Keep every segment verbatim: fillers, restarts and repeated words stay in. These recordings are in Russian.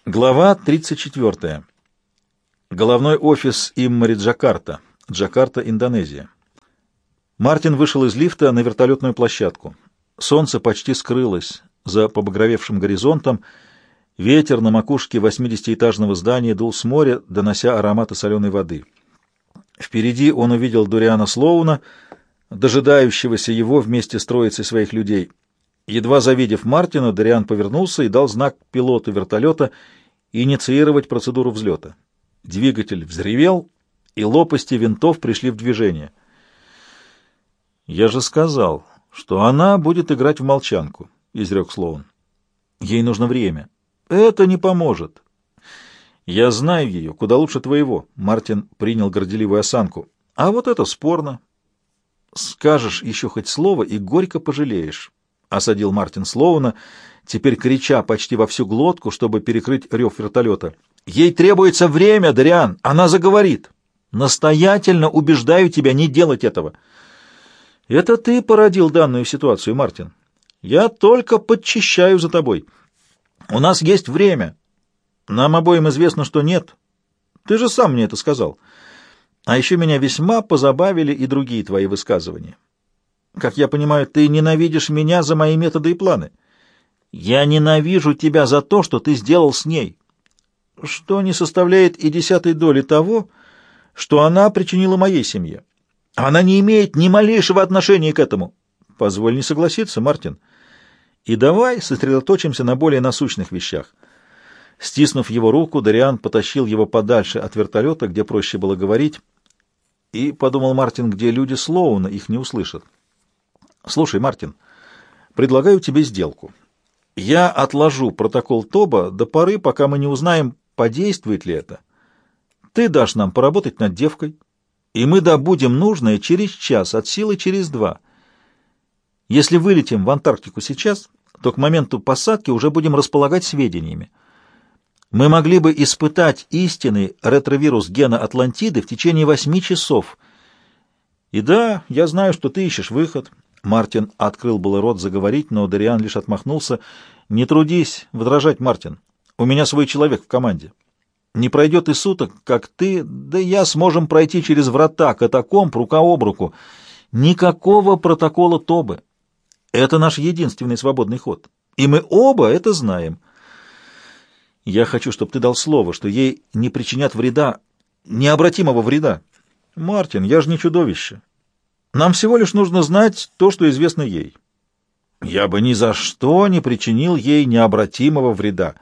Глава тридцать четвёртая. Головной офис Иммари Джакарта, Джакарта, Индонезия. Мартин вышел из лифта на вертолетную площадку. Солнце почти скрылось за побагровевшим горизонтом. Ветер на макушке восьмидесятиэтажного здания дул с моря, донося ароматы соленой воды. Впереди он увидел Дориана Слоуна, дожидающегося его вместе с троицей своих людей. Едва завидев Мартина, Дориан повернулся и дал знак пилоту вертолета инициировать процедуру взлета. Двигатель взревел, и лопасти винтов пришли в движение. «Я же сказал, что она будет играть в молчанку», — изрек Слоун. «Ей нужно время». «Это не поможет». «Я знаю ее куда лучше твоего», — Мартин принял горделивую осанку. «А вот это спорно. Скажешь еще хоть слово и горько пожалеешь». — осадил Мартин Слоуна, теперь крича почти во всю глотку, чтобы перекрыть рев вертолета. «Ей требуется время, Дориан! Она заговорит! Настоятельно убеждаю тебя не делать этого!» «Это ты породил данную ситуацию, Мартин. Я только подчищаю за тобой. У нас есть время. Нам обоим известно, что нет. Ты же сам мне это сказал. А еще меня весьма позабавили и другие твои высказывания. Как я понимаю, ты ненавидишь меня за мои методы и планы. Я ненавижу тебя за то, что ты сделал с ней, что не составляет и десятой доли того, что она причинила моей семье. Она не имеет ни малейшего отношения к этому. Позволь не согласиться, Мартин. И давай сосредоточимся на более насущных вещах». Стиснув его руку, Дориан потащил его подальше от вертолета, где проще было говорить, и подумал Мартин, где люди Слоуна их не услышат. «Слушай, Мартин, предлагаю тебе сделку. Я отложу протокол ТОБа до поры, пока мы не узнаем, подействует ли это. Ты дашь нам поработать над девкой, и мы добудем нужное через час, от силы через два. Если вылетим в Антарктику сейчас, то к моменту посадки уже будем располагать сведениями. Мы могли бы испытать истинный ретровирус гена Атлантиды в течение восьми часов. И да, я знаю, что ты ищешь выход». Мартин открыл было рот заговорить, но Дориан лишь отмахнулся. «Не трудись возражать, Мартин. У меня свой человек в команде. Не пройдет и суток, как ты, да и я сможем пройти через врата катакомб рука об руку. Никакого протокола ТОБы. Это наш единственный свободный ход. И мы оба это знаем. Я хочу, чтобы ты дал слово, что ей не причинят вреда, необратимого вреда. Мартин, я же не чудовище. Нам всего лишь нужно знать то, что известно ей. Я бы ни за что не причинил ей необратимого вреда.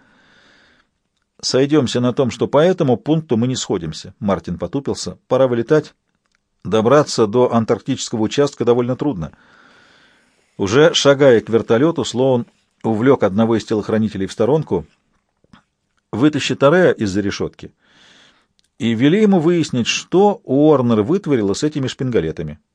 Сойдемся на том, что по этому пункту мы не сходимся. Мартин потупился. Пора вылетать. Добраться до антарктического участка довольно трудно. Уже шагая к вертолету, Слоун увлек одного из телохранителей в сторонку. Вытащи Торея из-за решетки и вели ему выяснить, что Уорнер вытворила с этими шпингалетами.